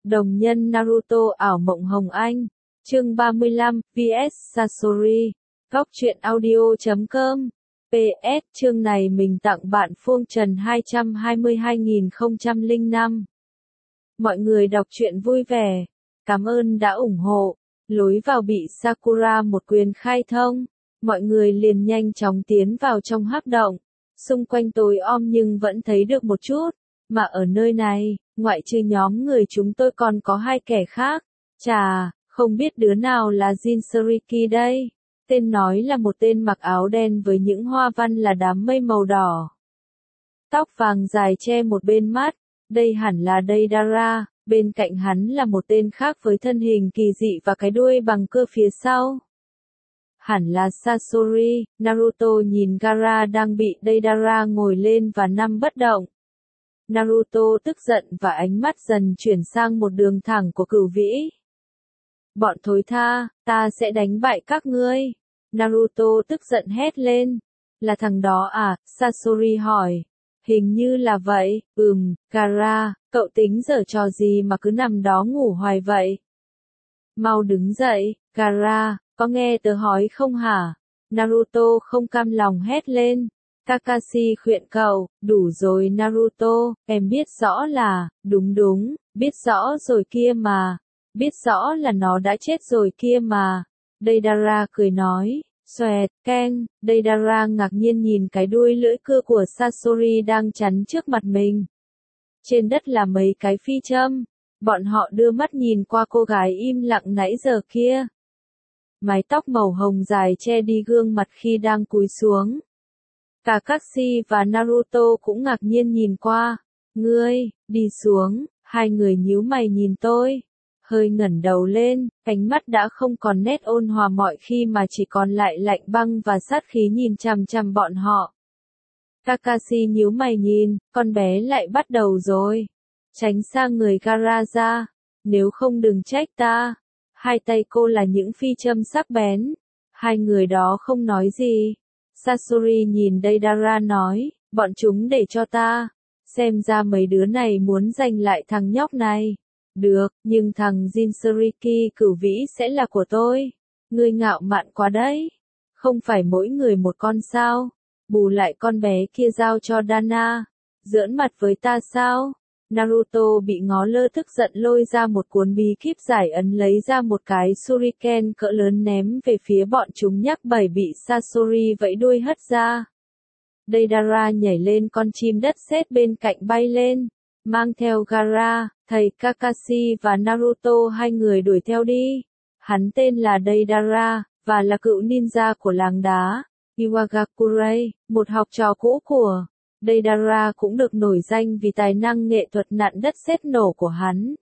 Đồng nhân Naruto ảo mộng Hồng Anh. Chương 35, vs Sasori. Góc truyện audio.com. PS, chương này mình tặng bạn Phương Trần 222.005. Mọi người đọc truyện vui vẻ. Cảm ơn đã ủng hộ. Lối vào bị Sakura một quyền khai thông. Mọi người liền nhanh chóng tiến vào trong hắc động. Xung quanh tối om nhưng vẫn thấy được một chút. Mà ở nơi này, ngoại trừ nhóm người chúng tôi còn có hai kẻ khác. Chà, không biết đứa nào là Jinsuriki đây. Tên nói là một tên mặc áo đen với những hoa văn là đám mây màu đỏ. Tóc vàng dài che một bên mắt. Đây hẳn là Deidara, bên cạnh hắn là một tên khác với thân hình kỳ dị và cái đuôi bằng cưa phía sau. Hẳn là Sasori. Naruto nhìn Gaara đang bị Deidara ngồi lên và nằm bất động. Naruto tức giận và ánh mắt dần chuyển sang một đường thẳng của Cửu Vĩ. Bọn thối tha, ta sẽ đánh bại các ngươi. Naruto tức giận hét lên. Là thằng đó à? Sasori hỏi. Hình như là vậy. Gaara, cậu tính giở trò gì mà cứ nằm đó ngủ hoài vậy? Mau đứng dậy, Gaara, có nghe tớ hỏi không hả? Naruto không cam lòng hét lên. Kakashi khuyên cậu, đủ rồi Naruto, em biết rõ là, đúng, biết rõ rồi kia mà, biết rõ là nó đã chết rồi kia mà. Deidara cười nói, xoẹt, keng, Deidara ngạc nhiên nhìn cái đuôi lưỡi cưa của Sasori đang chắn trước mặt mình. Trên đất là mấy cái phi châm, bọn họ đưa mắt nhìn qua cô gái im lặng nãy giờ kia. Mái tóc màu hồng dài che đi gương mặt khi đang cúi xuống. Kakashi và Naruto cũng ngạc nhiên nhìn qua. Ngươi, đi xuống, hai người nhíu mày nhìn tôi. Hơi ngẩng đầu lên, ánh mắt đã không còn nét ôn hòa mọi khi mà chỉ còn lại lạnh băng và sát khí nhìn chằm chằm bọn họ. Kakashi nhíu mày nhìn, con bé lại bắt đầu rồi. Tránh sang người Gaara ra, nếu không đừng trách ta. Hai tay cô là những phi châm sắc bén. Hai người đó không nói gì. Sasori nhìn Deidara nói, bọn chúng để cho ta. Xem ra mấy đứa này muốn giành lại thằng nhóc này. Được, nhưng thằng Jinsuriki Cửu Vĩ sẽ là của tôi. Ngươi ngạo mạn quá đấy. Không phải mỗi người một con sao. Bù lại con bé kia giao cho Dana. Giỡn mặt với ta sao? Naruto bị ngó lơ tức giận lôi ra một cuốn bí kíp giải ấn lấy ra một cái shuriken cỡ lớn ném về phía bọn chúng nhắc bảy bị Sasori vẫy đuôi hất ra. Deidara nhảy lên con chim đất sét bên cạnh bay lên, mang theo Gaara, thầy Kakashi và Naruto hai người đuổi theo đi. Hắn tên là Deidara, và là cựu ninja của làng đá, Iwagakure, một học trò cũ của Deidara cũng được nổi danh vì tài năng nghệ thuật nặn đất sét nổ của hắn.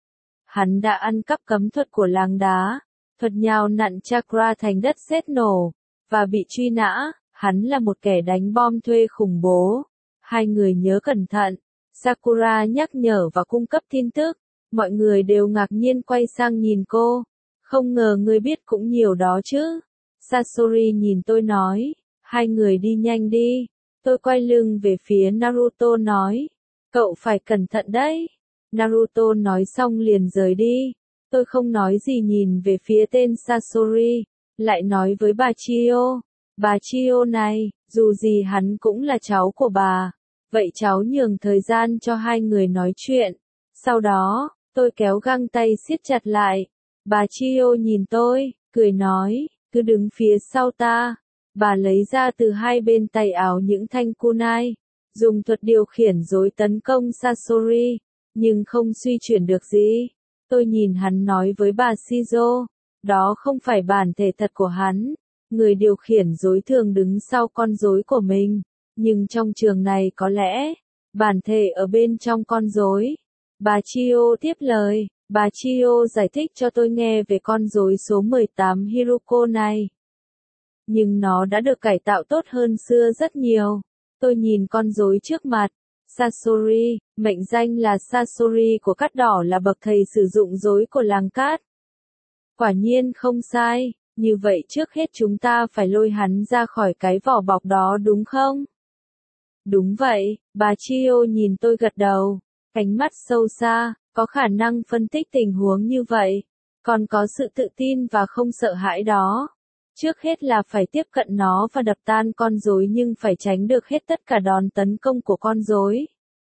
Hắn đã ăn cắp cấm thuật của làng đá, thuật nhào nặn chakra thành đất sét nổ, và bị truy nã. Hắn là một kẻ đánh bom thuê khủng bố. Hai người nhớ cẩn thận. Sakura nhắc nhở và cung cấp tin tức. Mọi người đều ngạc nhiên quay sang nhìn cô. Không ngờ ngươi biết cũng nhiều đó chứ. Sasori nhìn tôi nói. Hai người đi nhanh đi. Tôi quay lưng về phía Naruto nói. Cậu phải cẩn thận đấy. Naruto nói xong liền rời đi. Tôi không nói gì nhìn về phía tên Sasori. Lại nói với bà Chio. Bà Chio này, dù gì hắn cũng là cháu của bà. Vậy cháu nhường thời gian cho hai người nói chuyện. Sau đó, tôi kéo găng tay siết chặt lại. Bà Chio nhìn tôi, cười nói, cứ đứng phía sau ta. Bà lấy ra từ hai bên tay áo những thanh kunai, dùng thuật điều khiển rồi tấn công Sasori, nhưng không suy chuyển được gì. Tôi nhìn hắn nói với bà Shizo, đó không phải bản thể thật của hắn. Người điều khiển rối thường đứng sau con rối của mình, nhưng trong trường này có lẽ, bản thể ở bên trong con rối. Bà Chio tiếp lời, bà Chio giải thích cho tôi nghe về con rối số 18 Hiruko này. Nhưng nó đã được cải tạo tốt hơn xưa rất nhiều. Tôi nhìn con rối trước mặt, Sasori, mệnh danh là Sasori của Cát Đỏ là bậc thầy sử dụng rối của làng Cát. Quả nhiên không sai. Như vậy trước hết chúng ta phải lôi hắn ra khỏi cái vỏ bọc đó đúng không? Đúng vậy, bà Chio nhìn tôi gật đầu, ánh mắt sâu xa, có khả năng phân tích tình huống như vậy, còn có sự tự tin và không sợ hãi đó. Trước hết là phải tiếp cận nó và đập tan con rối nhưng phải tránh được hết tất cả đòn tấn công của con rối.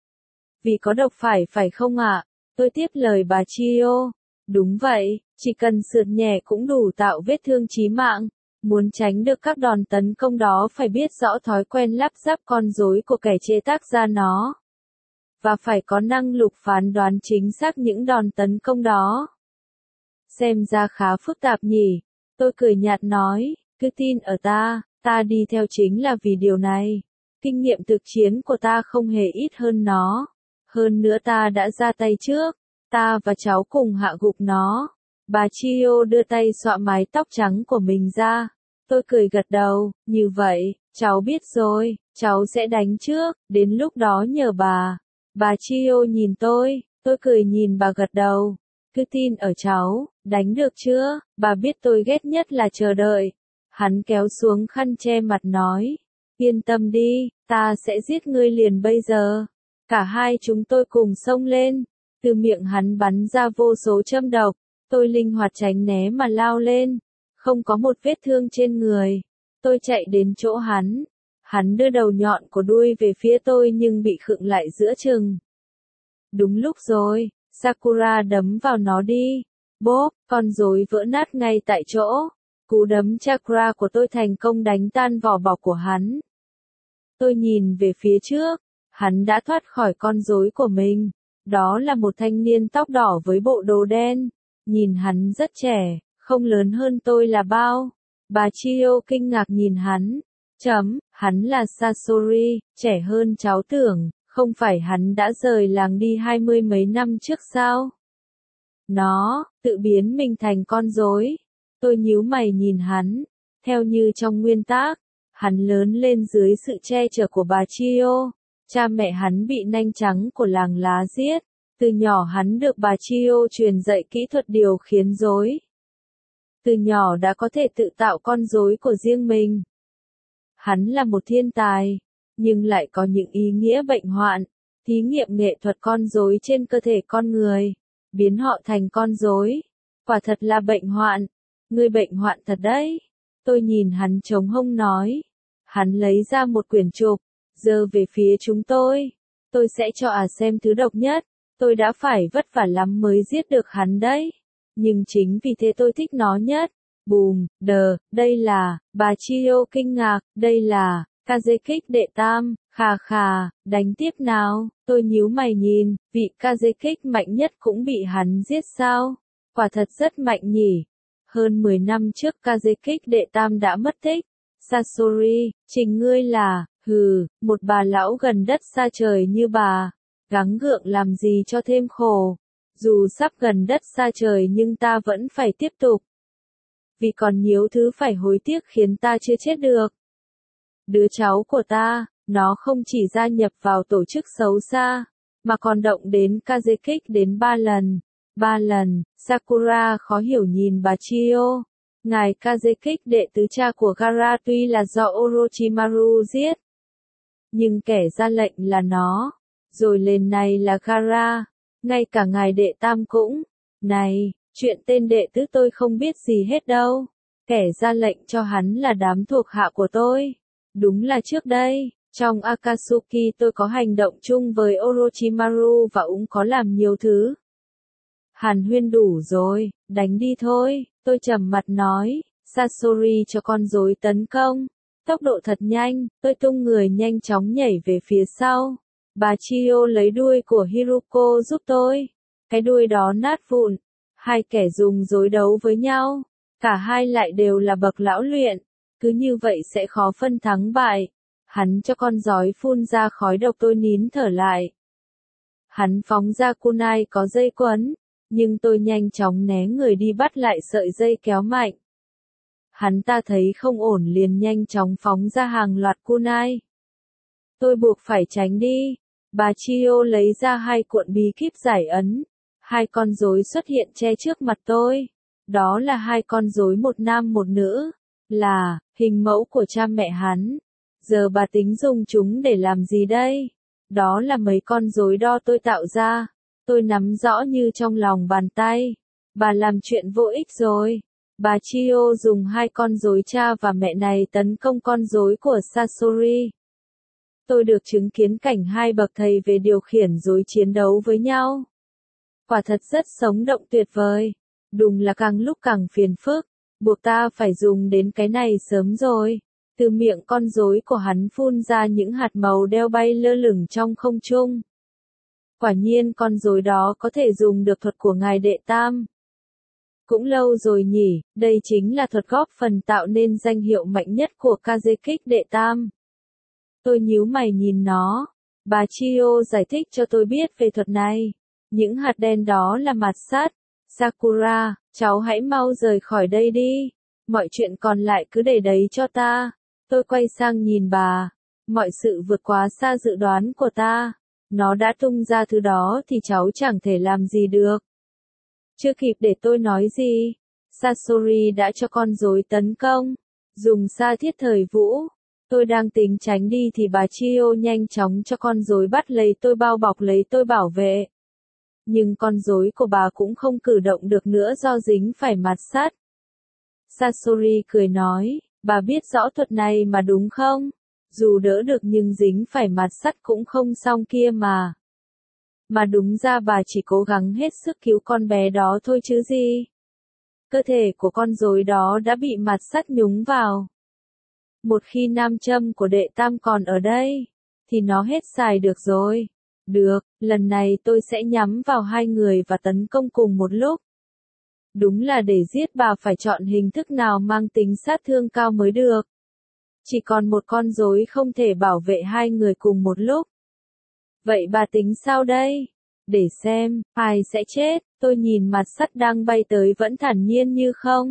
Vì có độc phải không ạ? Tôi tiếp lời bà Chio. Đúng vậy, chỉ cần sượt nhẹ cũng đủ tạo vết thương chí mạng. Muốn tránh được các đòn tấn công đó phải biết rõ thói quen lắp ráp con rối của kẻ chế tác ra nó. Và phải có năng lực phán đoán chính xác những đòn tấn công đó. Xem ra khá phức tạp nhỉ. Tôi cười nhạt nói, cứ tin ở ta đi theo chính là vì điều này. Kinh nghiệm thực chiến của ta không hề ít hơn nó. Hơn nữa ta đã ra tay trước. Ta và cháu cùng hạ gục nó. Bà Chio đưa tay xõa mái tóc trắng của mình ra. Tôi cười gật đầu, như vậy, cháu biết rồi, cháu sẽ đánh trước, đến lúc đó nhờ bà. Bà Chio nhìn tôi cười nhìn bà gật đầu. Cứ tin ở cháu, đánh được chưa? Bà biết tôi ghét nhất là chờ đợi. Hắn kéo xuống khăn che mặt nói. Yên tâm đi, ta sẽ giết ngươi liền bây giờ. Cả hai chúng tôi cùng xông lên. Từ miệng hắn bắn ra vô số châm độc. Tôi linh hoạt tránh né mà lao lên. Không có một vết thương trên người. Tôi chạy đến chỗ hắn. Hắn đưa đầu nhọn của đuôi về phía tôi nhưng bị khựng lại giữa chừng. Đúng lúc rồi, Sakura đấm vào nó đi. Bốp, con rối vỡ nát ngay tại chỗ. Cú đấm chakra của tôi thành công đánh tan vỏ bọc của hắn. Tôi nhìn về phía trước. Hắn đã thoát khỏi con rối của mình. Đó là một thanh niên tóc đỏ với bộ đồ đen. Nhìn hắn rất trẻ, không lớn hơn tôi là bao. Bà Chio kinh ngạc nhìn hắn. Hắn là Sasori, trẻ hơn cháu tưởng, không phải hắn đã rời làng đi 20 mấy năm trước sao? Nó, tự biến mình thành con rối. Tôi nhíu mày nhìn hắn. Theo như trong nguyên tác, hắn lớn lên dưới sự che chở của bà Chio. Cha mẹ hắn bị nanh trắng của làng lá giết. Từ nhỏ hắn được bà Chio truyền dạy kỹ thuật điều khiển rối. Từ nhỏ đã có thể tự tạo con rối của riêng mình. Hắn là một thiên tài, nhưng lại có những ý nghĩa bệnh hoạn. Thí nghiệm nghệ thuật con rối trên cơ thể con người, biến họ thành con rối. Quả thật là bệnh hoạn. Ngươi bệnh hoạn thật đấy. Tôi nhìn hắn chống hông nói. Hắn lấy ra một quyển trục, giơ về phía chúng tôi. Tôi sẽ cho xem thứ độc nhất. Tôi đã phải vất vả lắm mới giết được hắn đấy. Nhưng chính vì thế tôi thích nó nhất. Bùm, đây là, bà Chio kinh ngạc, đây là, Kazekik đệ tam, khà, đánh tiếp nào, tôi nhíu mày nhìn, vị Kazekik mạnh nhất cũng bị hắn giết sao? Quả thật rất mạnh nhỉ. Hơn 10 năm trước Kazekik đệ tam đã mất tích. Sasori, chính ngươi là, một bà lão gần đất xa trời như bà. Gắng gượng làm gì cho thêm khổ. Dù sắp gần đất xa trời nhưng ta vẫn phải tiếp tục. Vì còn nhiều thứ phải hối tiếc khiến ta chưa chết được. Đứa cháu của ta, nó không chỉ gia nhập vào tổ chức xấu xa, mà còn động đến Kazekik đến 3 lần. 3 lần, Sakura khó hiểu nhìn bà Chio. Ngài Kazekik đệ tứ cha của Gaara tuy là do Orochimaru giết. Nhưng kẻ ra lệnh là nó. Rồi lên này là Gaara. Ngay cả ngài đệ tam cũng. Này, chuyện tên đệ tứ tôi không biết gì hết đâu. Kẻ ra lệnh cho hắn là đám thuộc hạ của tôi. Đúng là trước đây, trong Akatsuki tôi có hành động chung với Orochimaru và cũng có làm nhiều thứ. Hàn huyên đủ rồi, đánh đi thôi, tôi trầm mặt nói. Sasori cho con rối tấn công. Tốc độ thật nhanh, tôi tung người nhanh chóng nhảy về phía sau. Bà Chio lấy đuôi của Hiruko giúp tôi. Cái đuôi đó nát vụn. Hai kẻ dùng rối đấu với nhau. Cả hai lại đều là bậc lão luyện. Cứ như vậy sẽ khó phân thắng bại. Hắn cho con giói phun ra khói độc tôi nín thở lại. Hắn phóng ra kunai có dây quấn. Nhưng tôi nhanh chóng né người đi bắt lại sợi dây kéo mạnh. Hắn ta thấy không ổn liền nhanh chóng phóng ra hàng loạt kunai. Tôi buộc phải tránh đi. Bà Chio lấy ra 2 cuộn bí kíp giải ấn. 2 con rối xuất hiện che trước mặt tôi. Đó là 2 con rối một nam một nữ. Là, hình mẫu của cha mẹ hắn. Giờ bà tính dùng chúng để làm gì đây? Đó là mấy con rối đo tôi tạo ra. Tôi nắm rõ như trong lòng bàn tay. Bà làm chuyện vô ích rồi. Bà Chio dùng hai con rối cha và mẹ này tấn công con rối của Sasori. Tôi được chứng kiến cảnh hai bậc thầy về điều khiển rối chiến đấu với nhau. Quả thật rất sống động tuyệt vời. Đúng là càng lúc càng phiền phức. Buộc ta phải dùng đến cái này sớm rồi. Từ miệng con rối của hắn phun ra những hạt màu đeo bay lơ lửng trong không trung. Quả nhiên con rối đó có thể dùng được thuật của ngài đệ tam. Cũng lâu rồi nhỉ, đây chính là thuật góp phần tạo nên danh hiệu mạnh nhất của Kazekik đệ tam. Tôi nhíu mày nhìn nó. Bà Chio giải thích cho tôi biết về thuật này. Những hạt đen đó là mạt sắt. Sakura, cháu hãy mau rời khỏi đây đi. Mọi chuyện còn lại cứ để đấy cho ta. Tôi quay sang nhìn bà. Mọi sự vượt quá xa dự đoán của ta. Nó đã tung ra thứ đó thì cháu chẳng thể làm gì được. Chưa kịp để tôi nói gì. Sasori đã cho con rối tấn công. Dùng sa thiết thời vũ. Tôi đang tính tránh đi thì bà Chio nhanh chóng cho con rối bắt lấy tôi, bao bọc lấy tôi bảo vệ. Nhưng con rối của bà cũng không cử động được nữa do dính phải mạt sắt. Sasori cười nói, bà biết rõ thuật này mà đúng không? Dù đỡ được nhưng dính phải mạt sắt cũng không xong kia mà. Mà đúng ra bà chỉ cố gắng hết sức cứu con bé đó thôi chứ gì. Cơ thể của con rối đó đã bị mạt sắt nhúng vào. Một khi nam châm của đệ tam còn ở đây, thì nó hết xài được rồi. Được, lần này tôi sẽ nhắm vào hai người và tấn công cùng một lúc. Đúng là để giết bà phải chọn hình thức nào mang tính sát thương cao mới được. Chỉ còn một con rối không thể bảo vệ hai người cùng một lúc. Vậy bà tính sao đây? Để xem, ai sẽ chết? Tôi nhìn mặt sắt đang bay tới vẫn thản nhiên như không.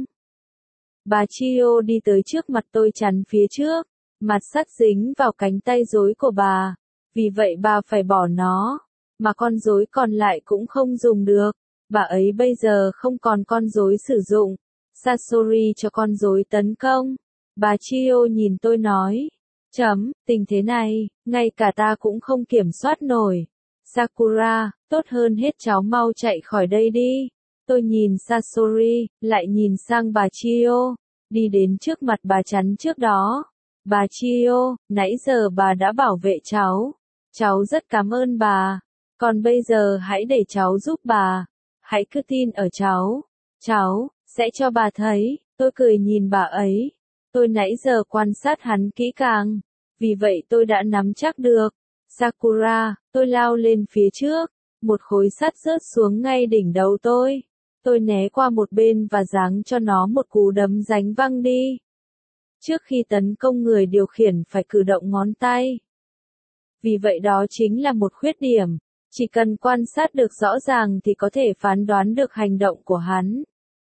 Bà Chio đi tới trước mặt tôi chắn phía trước. Mặt sắt dính vào cánh tay rối của bà. Vì vậy bà phải bỏ nó. Mà con rối còn lại cũng không dùng được. Bà ấy bây giờ không còn con rối sử dụng. Sasori cho con rối tấn công. Bà Chio nhìn tôi nói. Tình thế này, ngay cả ta cũng không kiểm soát nổi. Sakura, tốt hơn hết cháu mau chạy khỏi đây đi. Tôi nhìn Sasori, lại nhìn sang bà Chio. Đi đến trước mặt bà chắn trước đó. Bà Chio, nãy giờ bà đã bảo vệ cháu. Cháu rất cảm ơn bà. Còn bây giờ hãy để cháu giúp bà. Hãy cứ tin ở cháu. Cháu, sẽ cho bà thấy. Tôi cười nhìn bà ấy. Tôi nãy giờ quan sát hắn kỹ càng. Vì vậy tôi đã nắm chắc được. Sakura, tôi lao lên phía trước. Một khối sắt rớt xuống ngay đỉnh đầu tôi. Tôi né qua một bên và giáng cho nó một cú đấm đánh văng đi. Trước khi tấn công người điều khiển phải cử động ngón tay. Vì vậy đó chính là một khuyết điểm. Chỉ cần quan sát được rõ ràng thì có thể phán đoán được hành động của hắn.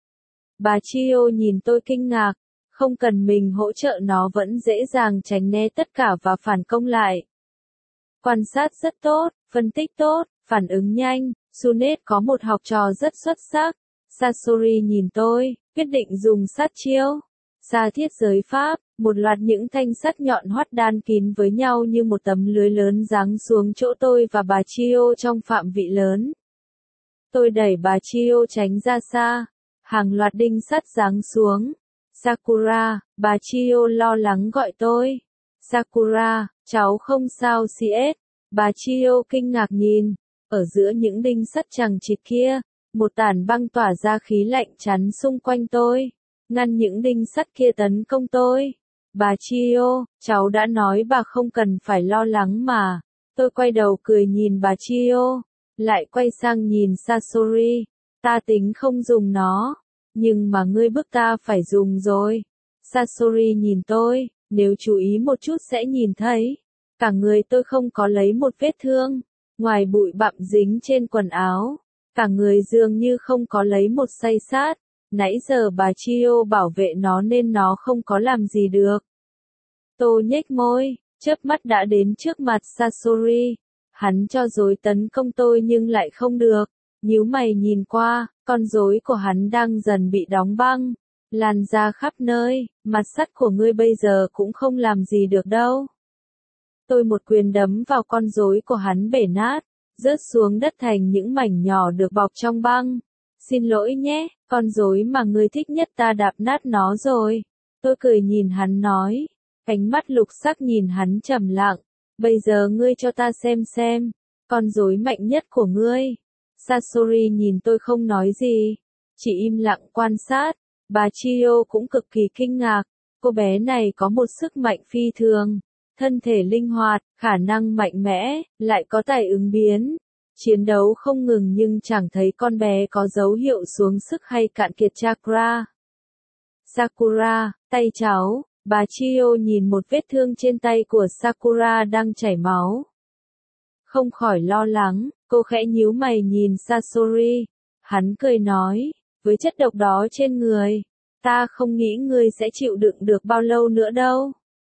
Bà Chio nhìn tôi kinh ngạc. Không cần mình hỗ trợ nó vẫn dễ dàng tránh né tất cả và phản công lại. Quan sát rất tốt, phân tích tốt, phản ứng nhanh. Sunet có một học trò rất xuất sắc. Sasori nhìn tôi, quyết định dùng sát chiêu. Sa thiết giới pháp, một loạt những thanh sắt nhọn hoắt đan kín với nhau như một tấm lưới lớn giáng xuống chỗ tôi và bà Chio trong phạm vị lớn. Tôi đẩy bà Chio tránh ra xa. Hàng loạt đinh sắt giáng xuống. Sakura, bà Chio lo lắng gọi tôi. Sakura, cháu không sao CS. Bà Chio kinh ngạc nhìn. Ở giữa những đinh sắt chằng chịt kia, một tảng băng tỏa ra khí lạnh chắn xung quanh tôi. Ngăn những đinh sắt kia tấn công tôi. Bà Chio, cháu đã nói bà không cần phải lo lắng mà. Tôi quay đầu cười nhìn bà Chio. Lại quay sang nhìn Sasori. Ta tính không dùng nó. Nhưng mà ngươi bức ta phải dùng rồi. Sasori nhìn tôi, nếu chú ý một chút sẽ nhìn thấy. Cả người tôi không có lấy một vết thương. Ngoài bụi bặm dính trên quần áo. Cả người dường như không có lấy một xây sát. Nãy giờ bà Chio bảo vệ nó nên nó không có làm gì được. Tôi nhếch môi, chớp mắt đã đến trước mặt Sasori. Hắn cho rối tấn công tôi nhưng lại không được. Nhíu mày nhìn qua, con rối của hắn đang dần bị đóng băng. Lan ra khắp nơi, mặt sắt của ngươi bây giờ cũng không làm gì được đâu. Tôi một quyền đấm vào con rối của hắn bể nát. rớt xuống đất thành những mảnh nhỏ được bọc trong băng. Xin lỗi nhé, con rối mà ngươi thích nhất ta đạp nát nó rồi. Tôi cười nhìn hắn nói, ánh mắt lục sắc nhìn hắn trầm lặng. Bây giờ ngươi cho ta xem, con rối mạnh nhất của ngươi. Sasori nhìn tôi không nói gì, chỉ im lặng quan sát. Bà Chiyo cũng cực kỳ kinh ngạc, cô bé này có một sức mạnh phi thường, thân thể linh hoạt, khả năng mạnh mẽ, lại có tài ứng biến. Chiến đấu không ngừng nhưng chẳng thấy con bé có dấu hiệu xuống sức hay cạn kiệt chakra. Sakura, tay cháu, bà Chiyo nhìn một vết thương trên tay của Sakura đang chảy máu. Không khỏi lo lắng, cô khẽ nhíu mày nhìn Sasori. Hắn cười nói, với chất độc đó trên người, ta không nghĩ ngươi sẽ chịu đựng được bao lâu nữa đâu.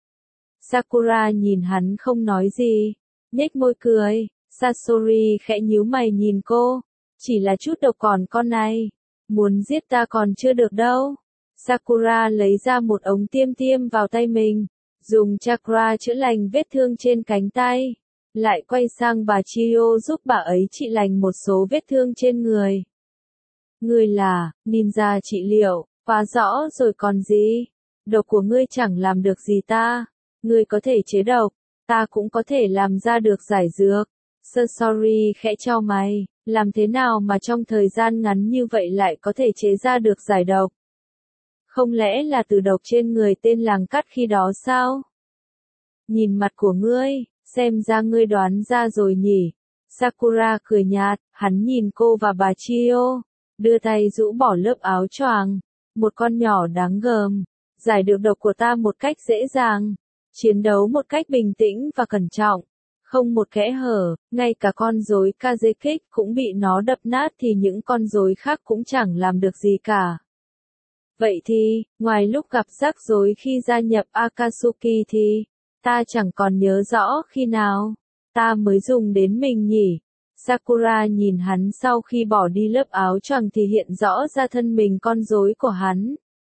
Sakura nhìn hắn không nói gì, nhếch môi cười. Sasori khẽ nhíu mày nhìn cô, chỉ là chút độc còn con này, muốn giết ta còn chưa được đâu. Sakura lấy ra một ống tiêm vào tay mình, dùng chakra chữa lành vết thương trên cánh tay, lại quay sang bà Chiyo giúp bà ấy trị lành một số vết thương trên người. Ngươi là ninja trị liệu, quá rõ rồi còn gì, độc của ngươi chẳng làm được gì ta, ngươi có thể chế độc, ta cũng có thể làm ra được giải dược. Sasori khẽ chau mày, làm thế nào mà trong thời gian ngắn như vậy lại có thể chế ra được giải độc? Không lẽ là từ độc trên người tên làng cắt khi đó sao? Nhìn mặt của ngươi, xem ra ngươi đoán ra rồi nhỉ? Sakura cười nhạt, hắn nhìn cô và bà Chiyo, đưa tay rũ bỏ lớp áo choàng. Một con nhỏ đáng gờm, giải được độc của ta một cách dễ dàng, chiến đấu một cách bình tĩnh và cẩn trọng. Không một kẽ hở, ngay cả con rối Kazekik cũng bị nó đập nát thì những con rối khác cũng chẳng làm được gì cả. Vậy thì, ngoài lúc gặp rắc rối khi gia nhập Akatsuki thì, ta chẳng còn nhớ rõ khi nào, ta mới dùng đến mình nhỉ. Sakura nhìn hắn sau khi bỏ đi lớp áo choàng thì hiện rõ ra thân mình con rối của hắn.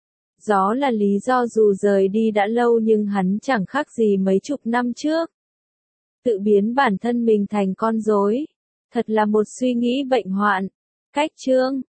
Đó là lý do dù rời đi đã lâu nhưng hắn chẳng khác gì mấy chục năm trước. Tự biến bản thân mình thành con rối, thật là một suy nghĩ bệnh hoạn. Cách chương